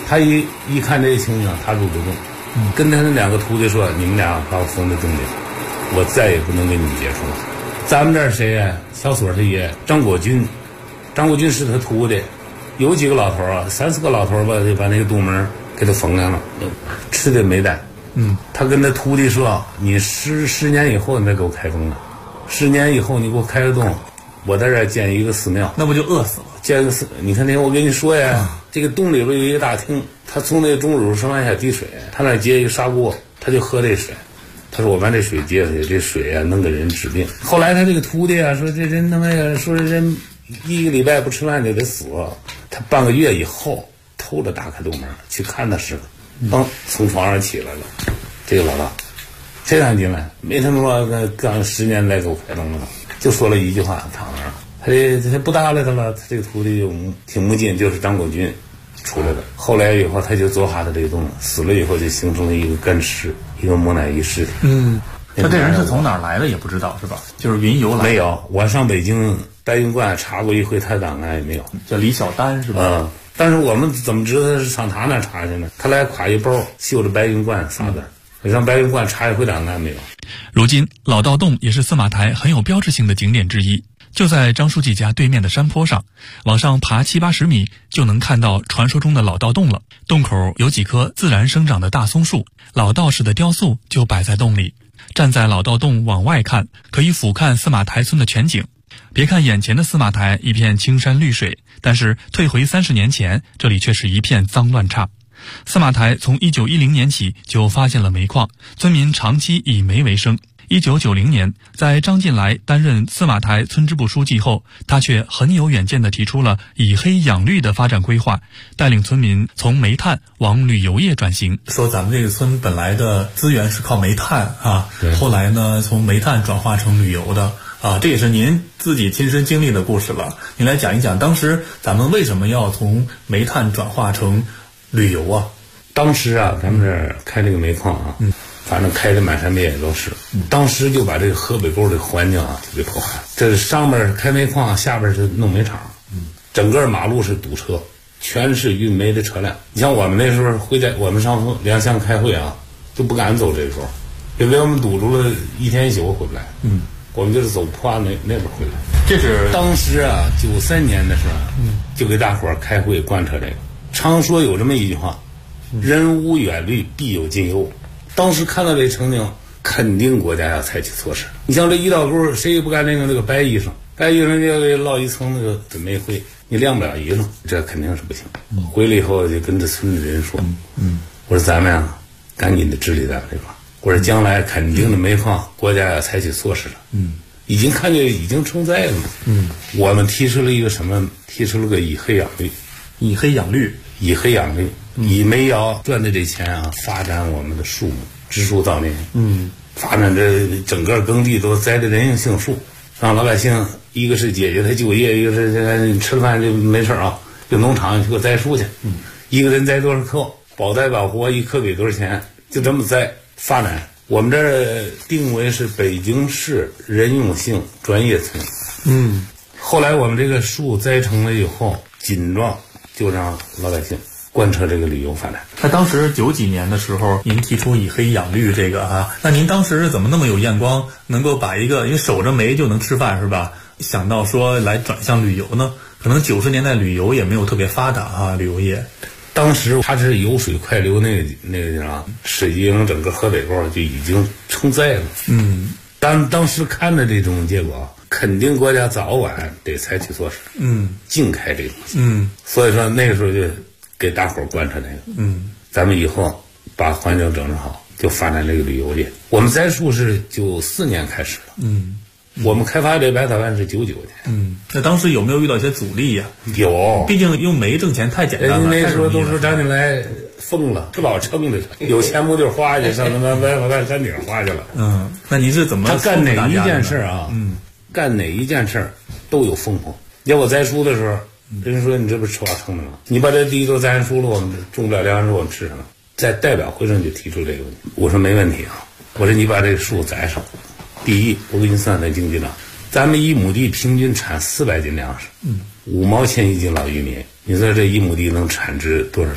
他一看这情形，他入不动，跟他那2个徒弟说：“你们俩把我封在洞里，我再也不能跟你们接触了。”咱们这儿谁呀？小锁他爷张国军，张国军是他徒弟，有几个老头啊，3、4个老头吧，就把那个洞门给他封上了，吃的没带。他跟他徒弟说：“你10年以后你再给我开洞了，10年以后你给我开个洞，我在这儿建一个寺庙。”
那不就饿死了？
建个寺，你看那天我跟你说呀，这个洞里边有一个大厅，他从那个钟乳上往下滴水，他那接一个砂锅，他就喝这水。他说我把这水接出去，这水啊能给人治病。后来他这个徒弟啊说这人他妈呀，说人1个礼拜不吃饭就得死。他半个月以后偷着打开洞门去看他师傅，从床上起来了。这个老大，谁让进来？没他妈说刚10年来给我开洞了，就说了一句话，躺那儿。他不搭理他了，他这个徒弟就挺不进，就是张国军出来的。后来以后他就做下他这个洞，死了以后就形成了一个干尸，一个木乃伊尸体。
他这人是从哪儿来的也不知道是吧？就是云游来的。
没有，我上北京白云观查过一回，他档案也没有。
叫李小丹是吧？
但是我们怎么知道他是上他那查去呢？他来挎一包，绣着白云观仨字。上白云观查一回档案没有。
如今老道洞也是司马台很有标志性的景点之一。就在张书记家对面的山坡上，往上爬70、80米就能看到传说中的老道洞了。洞口有几棵自然生长的大松树，老道士的雕塑就摆在洞里。站在老道洞往外看，可以俯瞰司马台村的全景。别看眼前的司马台一片青山绿水，但是退回30年前，这里却是一片脏乱差。司马台从1910年起就发现了煤矿，村民长期以煤为生。1990年，在张进来担任司马台村支部书记后，他却很有远见地提出了以黑养绿的发展规划，带领村民从煤炭往旅游业转型。
说咱们这个村本来的资源是靠煤炭啊，后来呢从煤炭转化成旅游的啊，这也是您自己亲身经历的故事了。您来讲一讲当时咱们为什么要从煤炭转化成旅游啊？
当时啊，咱们这儿开这个煤矿啊，反正开的满山遍野都是，当时就把这个河北沟的环境啊就给破坏了。这上面开煤矿，下边是弄煤厂，整个马路是堵车，全是运煤的车辆。你像我们那时候我们上两乡开会啊，就不敢走这时候，因为我们堵住了1天1宿回不来。我们就是走破案那边回来。
这是
当时啊，93年的时候，就给大伙儿开会贯彻这个。常说有这么一句话：人无远虑，必有近忧。当时看到这情景，肯定国家要采取措施。你像这一道沟，谁也不敢那个白衣裳，白衣裳要给落一层那个煤灰，你晾不了衣裳，这肯定是不行。回来以后就跟这村里人说，我说咱们啊，赶紧的治理咱们这块。我说将来肯定的煤矿，国家要采取措施了。已经看见已经成灾了。我们提出了一个什么？提出了个以黑养绿。
以黑养绿，
以黑养绿，以煤窑赚的这钱啊，发展我们的树木，植树造林。发展这整个耕地都栽的人性树，让老百姓一个是解决他就业，一个是吃了饭就没事啊，就农场去给我栽树去。一个人栽多少棵，保栽保活，一棵给多少钱，就这么栽发展。我们这儿定为是北京市人用性专业村。后来我们这个树栽成了以后，锦状就让老百姓贯彻这个旅游发展。
那当时90几年的时候，您提出以黑养绿这个啊，那您当时怎么那么有眼光，能够把一个因为守着煤就能吃饭是吧？想到说来转向旅游呢？可能90年代旅游也没有特别发达啊，旅游业。
当时它是有水快流那个地方，水经整个河北沟就已经成灾了。当时看着这种结果，肯定国家早晚得采取措施。禁开这东西。所以说那个时候就给大伙儿贯彻那个。咱们以后把环境整治好，就发展这个旅游业。我们栽树是94年开始的。我们开发这百草湾是99年。
那当时有没有遇到一些阻力呀？
有，
毕竟用煤挣钱太简单了。
那时候都说张进来疯了，吃饱撑的，有钱不就花去，上他妈外山顶花去了。
那你是怎么？
他干哪一件事啊？干哪一件事都有风波。要我栽树的时候，人说你这不是吃饱撑的吗？你把这地都栽上树了，我们种不了粮食，我们吃什么？在代表会上就提出这个问题，我说没问题啊。我说你把这个树栽上。第一，我给你算算经济账，咱们1亩地平均产400斤粮食，5毛钱1斤老玉米，你说这1亩地能产值多少钱？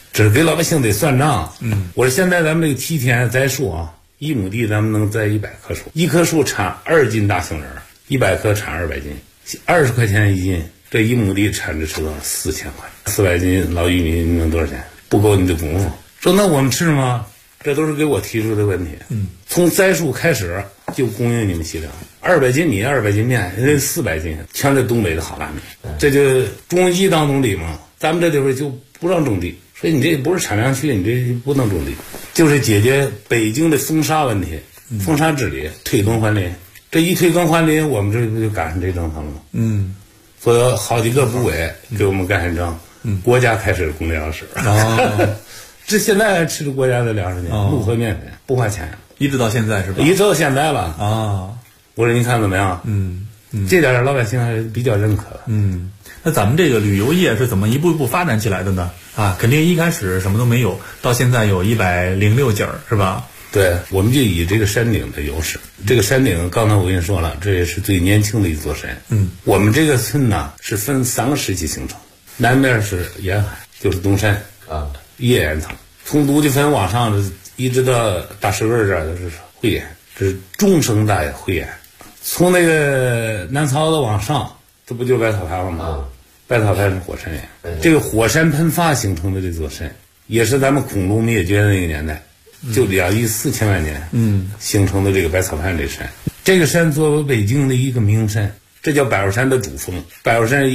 这是给老百姓得算账。我说现在咱们这个梯田栽树啊，1亩地咱们能栽100棵树，1棵树产2斤大杏仁，100棵产200斤，20块钱1斤，这1亩地产值是多少？4000块，400斤老玉米能多少钱？不够你的功夫。说那我们吃吗？这都是给我提出的问题。从栽树开始就供应你们西凉，200斤米、200斤面，人家400斤，全是东北的好大米。这就种地当种地嘛，咱们这地方就不让种地，所以你这不是产粮区，你这不能种地，就是解决北京的封杀问题，封杀治理，退耕还林。这一退耕还林，我们这不就赶上这政策了吗？所以好几个部委给我们干上章，国家开始供粮食。这现在还吃着国家的粮食呢，陆河面粉不花钱呀，
一直到现在是吧？
一直到现在了啊！我说你看怎么样？这点老百姓还是比较认可的。
那咱们这个旅游业是怎么一步一步发展起来的呢？啊，肯定一开始什么都没有，到现在有106景是吧？
对，我们就以这个山顶的优势。这个山顶刚才我跟你说了，这也是最年轻的一座山。我们这个村呢是分3个时期形成，南面是沿海，就是东山啊。叶岩层，从独吉坟往上一直到大石根这儿都是灰岩，这是中生代灰岩。从那个南槽子往上，这不就是百草盘吗？百草盘是火山岩，这个火山喷发形成的这座山，也是咱们恐龙灭绝的那个年代，就2亿4千万年，形成的这个百草盘这山。这个山作为北京的一个名山。这叫百寿山的主峰，百寿山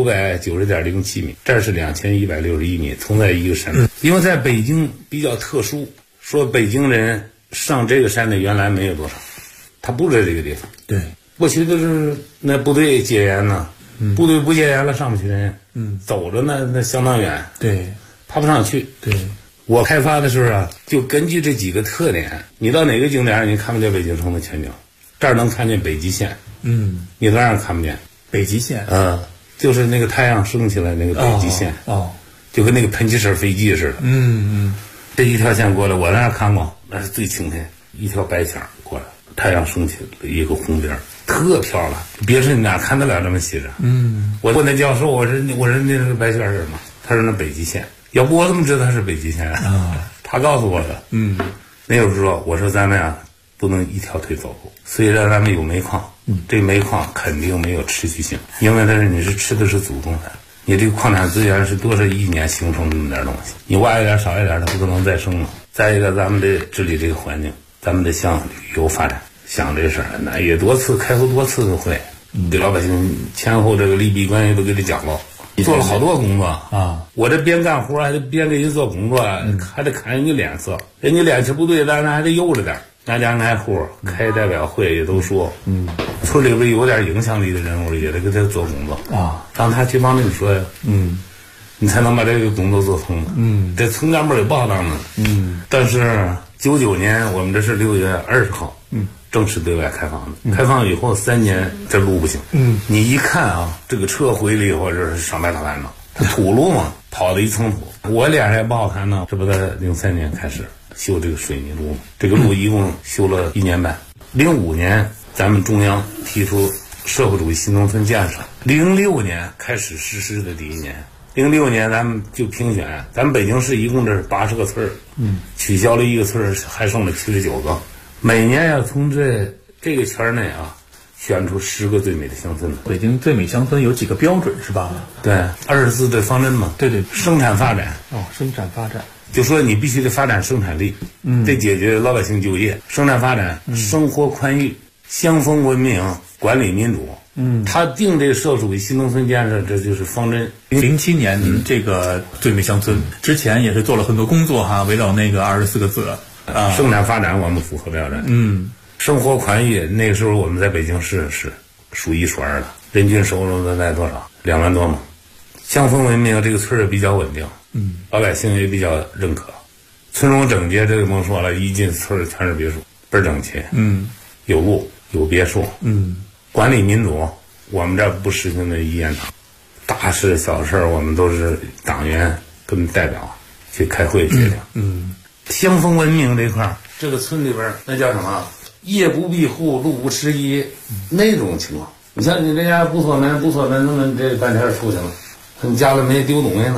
1990.07米，这是2161米，同在一个山。因为在北京比较特殊，说北京人上这个山的原来没有多少，他不在这个地方。
对，
过去都是那部队戒严呢，部队不戒严了上不去人，走着那相当远，
对，
爬不上去。
对，
我开发的时候啊，就根据这几个特点，你到哪个景点你看不见北京城的全景，这儿能看见北极线。你当然看不见
北极线，
就是那个太阳升起来那个北极线，就跟那个喷气式飞机似的。这一条线过来，我在那儿看过，那是最清天，一条白线过来，太阳升起了一个红边，特漂亮。别说你哪看得了这么细致。我问那教授，我说那是白线是什么？他说那北极线。要不我怎么知道它是北极线啊？他告诉我的。那时候说，我说咱们啊不能一条腿走路，虽然咱们有煤矿。这煤矿肯定没有持续性，因为你是吃的是祖宗的，你这个矿产资源是多少亿年形成这么点东西，你挖一点少一点，它不可能再生了。再一个，咱们得治理这个环境，咱们得向旅游发展，想这事儿，那也开过多次的会，给老百姓前后这个利弊关系都给他讲了，做了好多工作啊。我这边干活还得边给人做工作，还得看人家脸色，人家脸色不对，咱还得悠着点。挨家挨户开代表会也都说，村里边有点影响力的人物也得给他做工作啊，让他去帮着你说呀，你才能把这个工作做通。这村干部也不好当的。但是99年我们这是6月20号，正式对外开放的。开放以后3年这路不行，你一看啊，这个车回来以后这是上百套盘子，土路嘛，跑的一层土，我脸上也不好看呢。这不在03年开始修这个水泥路，这个路一共修了1年半。05年咱们中央提出社会主义新农村建设，06年开始实施的第1年。06年咱们就评选，咱们北京市一共这是80个村儿，取消了1个村儿，还剩了79个。每年要从这个圈内啊选出10个最美的乡村。
北京最美乡村有几个标准是吧？
对，24队方针嘛。
对，
生产发展。
生产发展。
就说你必须得发展生产力，得解决老百姓就业，生产发展，生活宽裕，乡风文明，管理民主。他定这个社会主义新农村建设，这就是方针。
07年您这个最美乡村之前也是做了很多工作哈，围绕那个24个字
啊，生产发展我们符合标准。生活宽裕，那个时候我们在北京市是数1数2的，人均收入在多少？2万多嘛。乡风文明，这个村儿比较稳定。老百姓也比较认可，村容整洁，这个甭说了，一进村全是别墅，倍儿整齐。有路有别墅。管理民主，我们这不实行的一言堂，大事小事我们都是党员跟代表去开会决定。乡风文明这块儿，这个村里边那叫什么？夜不闭户，路不拾遗，那种情况。你像你这家不锁门，那么这半天出去了，你家里没丢东西呢。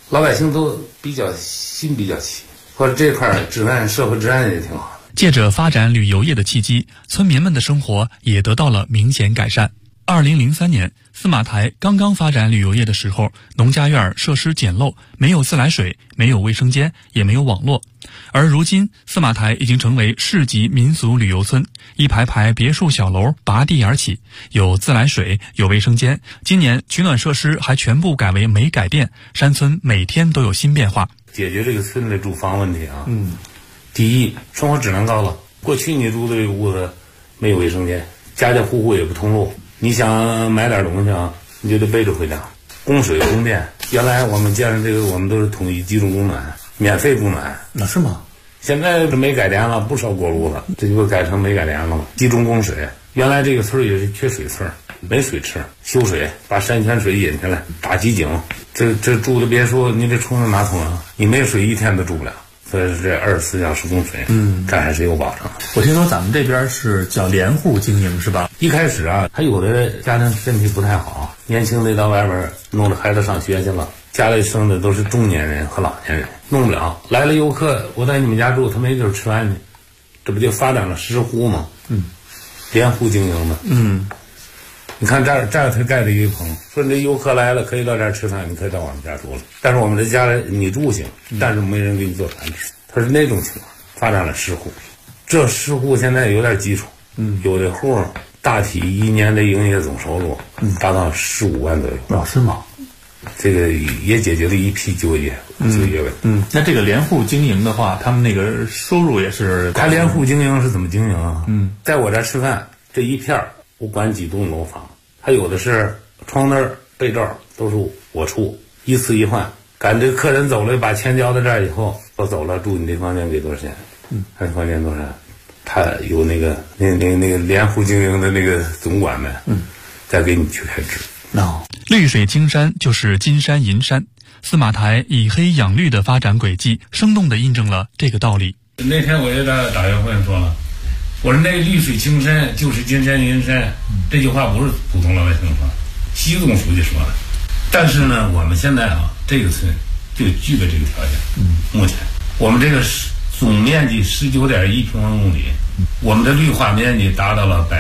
老百姓都心比较齐，或者这块社会治安也挺好的。
借着发展旅游业的契机，村民们的生活也得到了明显改善。2003年，司马台刚刚发展旅游业的时候，农家院设施简陋，没有自来水，没有卫生间，也没有网络。而如今，司马台已经成为市级民俗旅游村，一排排别墅小楼拔地而起，有自来水，有卫生间。今年取暖设施还全部改为煤改电，山村每天都有新变化。
解决这个村的住房问题啊，第一，生活质量高了。过去你住的这个屋子没有卫生间，家家户户也不通路，你想买点东西啊，你就得背着回家。供水供电，原来我们建的这个我们都是统一集中供暖，免费供暖。
那是吗？
现在这煤改电了，不烧锅炉了，这就改成煤改电了嘛，集中供水。原来这个村也是缺水村，没水吃，修水，把山泉水引进来，打机井。这住的别说你这冲着马桶啊，你没水一天都住不了。所以这24小时供水，这还是有保障的。
我听说咱们这边是叫联户经营是吧？
一开始啊，还有的家庭身体不太好，年轻的到外边弄着孩子上学去了，家里生的都是中年人和老年人，弄不了。来了游客，我在你们家住，他没地儿吃饭去，这不就发展了10户吗？联户经营的。你看这儿他盖了一个棚，说你这游客来了可以到这儿吃饭，你可以到我们家住了。但是我们这家里你住行，但是没人给你做饭吃。他是那种情况，发展了10户，这10户现在有点基础。有的户大体1年的营业总收入达到15万左右。
是吗？
这个也解决了一批就业问题。
那这个联户经营的话，他们那个收入也是？
他联户经营是怎么经营啊？在我这儿吃饭，这一片我管几栋楼房，还有的是床单被罩都是我出，一次一换。赶这个客人走了，把钱交到这儿以后，我走了，住你这房间给多少钱？这房间多少？他有那个联户经营的那个总管们，再给你去开支。
绿水青山就是金山银山，司马台以黑养绿的发展轨迹，生动地印证了这个道理。
那天我也在打电话说了，我说那绿水青山就是金山银山，这句话不是普通老百姓说，习总书记说的。但是呢，我们现在啊，这个村就具备这个条件。目前我们这个总面积19.1平方公里，我们的绿化面积达到了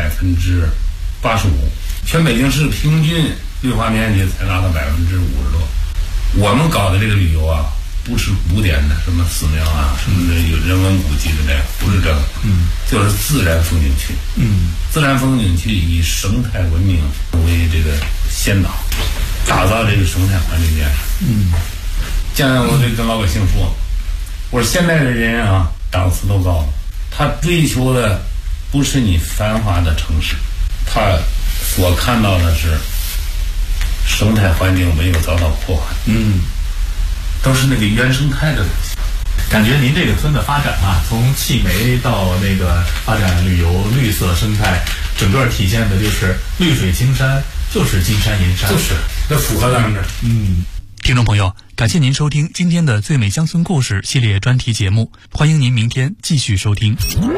85%，全北京市平均绿化面积才达到50%多。我们搞的这个旅游啊，不是古典的什么寺庙啊，什么的有人文古迹的这个，不是这个，就是自然风景区。自然风景区以生态文明为这个先导，打造这个生态环境建设。现在我就跟老百姓说，我说现在的人啊，档次都高了，他追求的不是你繁华的城市，他所看到的是生态环境没有遭到破坏。都是那个原生态的东西。
感觉您这个村的发展啊，从弃煤到那个发展旅游、绿色生态，整个体现的就是绿水青山，就是金山银山，
就是那符合咱们这。
听众朋友，感谢您收听今天的最美乡村故事系列专题节目，欢迎您明天继续收听。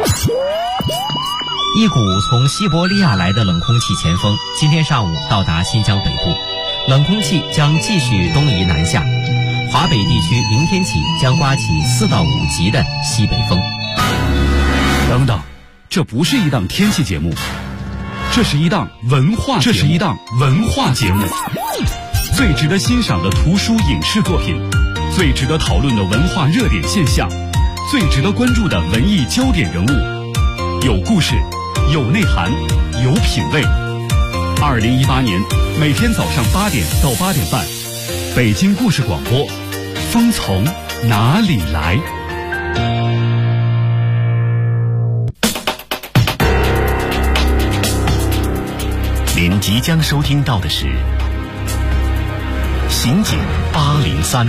一股从西伯利亚来的冷空气前锋今天上午到达新疆北部，冷空气将继续东移南下，华北地区明天起将刮起4到5级的西北风。
等等，这不是一档天气节目，这是一档文化节目。最值得欣赏的图书影视作品，最值得讨论的文化热点现象，最值得关注的文艺焦点人物，有故事，有内涵，有品味。2018年每天早上8点到8点半，北京故事广播，风从哪里来？
您即将收听到的是刑警803。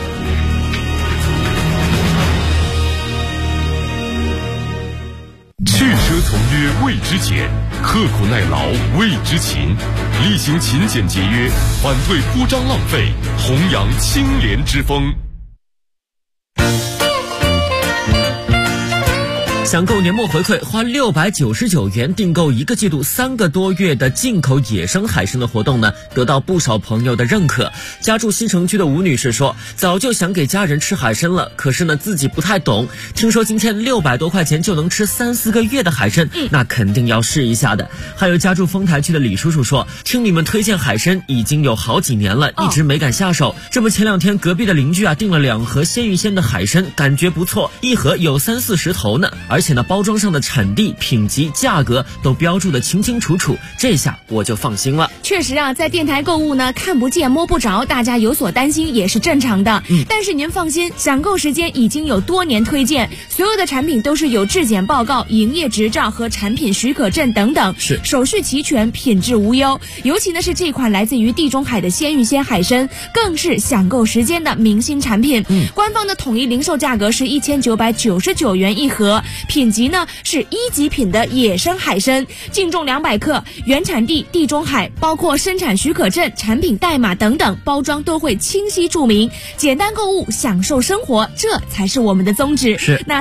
汽车从约为之俭，刻苦耐劳为之勤，厉行勤俭节约，反对铺张浪费，弘扬清廉之风。
想购年末回馈，花699元订购1个季度3个多月的进口野生海参的活动呢，得到不少朋友的认可。家住西城区的吴女士说，早就想给家人吃海参了，可是呢自己不太懂，听说今天600多块钱就能吃3、4个月的海参，那肯定要试一下的。还有家住丰台区的李叔叔说，听你们推荐海参已经有好几年了，一直没敢下手。这不前2天隔壁的邻居啊订了2盒鲜芋仙的海参，感觉不错，一盒有30、40头呢，而且呢包装上的产地、品级、价格都标注得清清楚楚，这下我就放心了。
确实啊，在电台购物呢，看不见摸不着，大家有所担心也是正常的。但是您放心，享购时间已经有多年推荐，所有的产品都是有质检报告、营业执照和产品许可证等等，是手续齐全，品质无忧。尤其呢是这款来自于地中海的鲜芋仙海参，更是享购时间的明星产品。官方的统一零售价格是1999元一盒，品级呢是1级品的野生海参，净重200克，原产地地中海，包括生产许可证、产品代码等等，包装都会清晰注明。简单购物，享受生活，这才是我们的宗旨。是那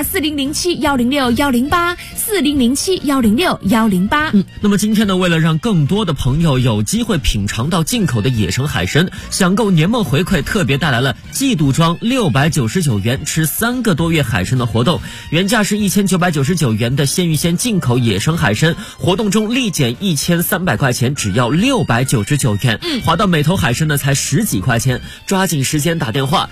4007-106-108，4007-106-108。
那么今天呢，为了让更多的朋友有机会品尝到进口的野生海参，享购年末回馈特别带来了季度装699元吃3个多月海参的活动。原价是1999元的鲜芋仙进口野生海参，活动中立减1300块钱，只要699元，划到每头海参呢才10几块钱，抓紧时间打电话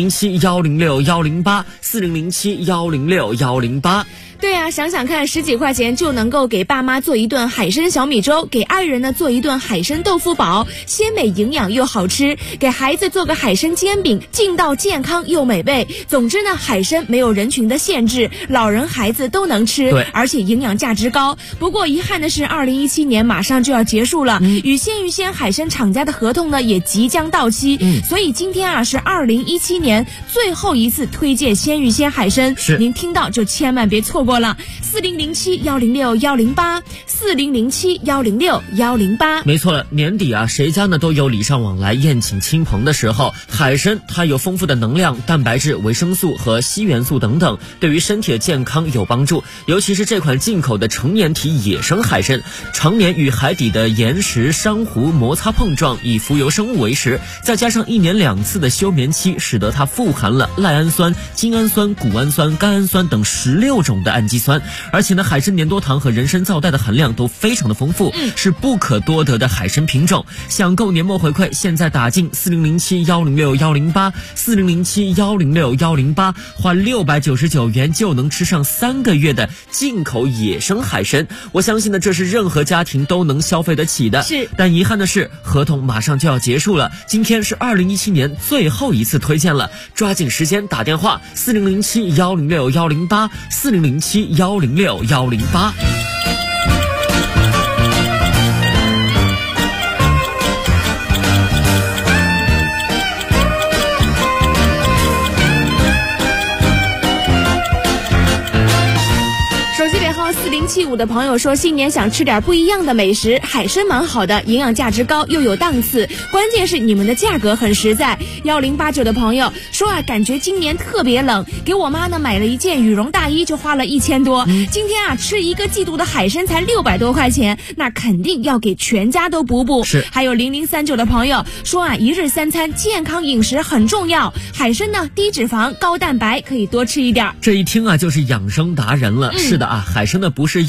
4007-106-108，4007-106-108。
对啊，想想看，10几块钱就能够给爸妈做一顿海参小米粥，给爱人呢做一顿海参豆腐煲，鲜美营养又好吃，给孩子做个海参煎饼，劲道健康又美味。总之呢，海参没有人群的限制，老人孩子都能吃，对，而且营养价值高。不过遗憾的是，2017年马上就要结束了，与鲜芋仙海参厂家的合同呢也即将到期，所以今天啊是2017年最后一次推荐鲜芋仙海参，您听到就千万别错过了。4007-106-108，4007-106-108。
没错了，年底啊，谁家呢都有礼尚往来、宴请亲朋的时候。海参它有丰富的能量、蛋白质、维生素和硒元素等等，对于身体的健康有帮助。尤其是这款进口的成年体野生海参，常年与海底的岩石、珊瑚摩擦碰撞，以浮游生物为食，再加上1年2次的休眠期，使得它富含了赖氨酸、精氨酸、谷氨酸、甘氨酸等16种的氨基酸，而且呢，海参粘多糖和人参皂苷的含量都非常的丰富，是不可多得的海参品种。想购年末回馈，现在打进4007-106-108， 4007-106-108，花699元就能吃上3个月的进口野生海参。我相信呢，这是任何家庭都能消费得起的。是，但遗憾的是，合同马上就要结束了。今天是2017年最后一次推荐了，抓紧时间打电话4007-106-108。4007-106-108。
手机尾号4075的朋友说，新年想吃点不一样的美食，海参蛮好的，营养价值高又有档次，关键是你们的价格很实在。1089的朋友说啊，感觉今年特别冷，给我妈呢买了一件羽绒大衣就花了1000多，今天啊吃1个季度的海参才600多块钱，那肯定要给全家都补补。是，还有0039的朋友说啊，一日3餐健康饮食很重要，海参呢低脂肪高蛋白，可以多吃一点。
这一听啊就是养生达人了。是的啊，海参呢不是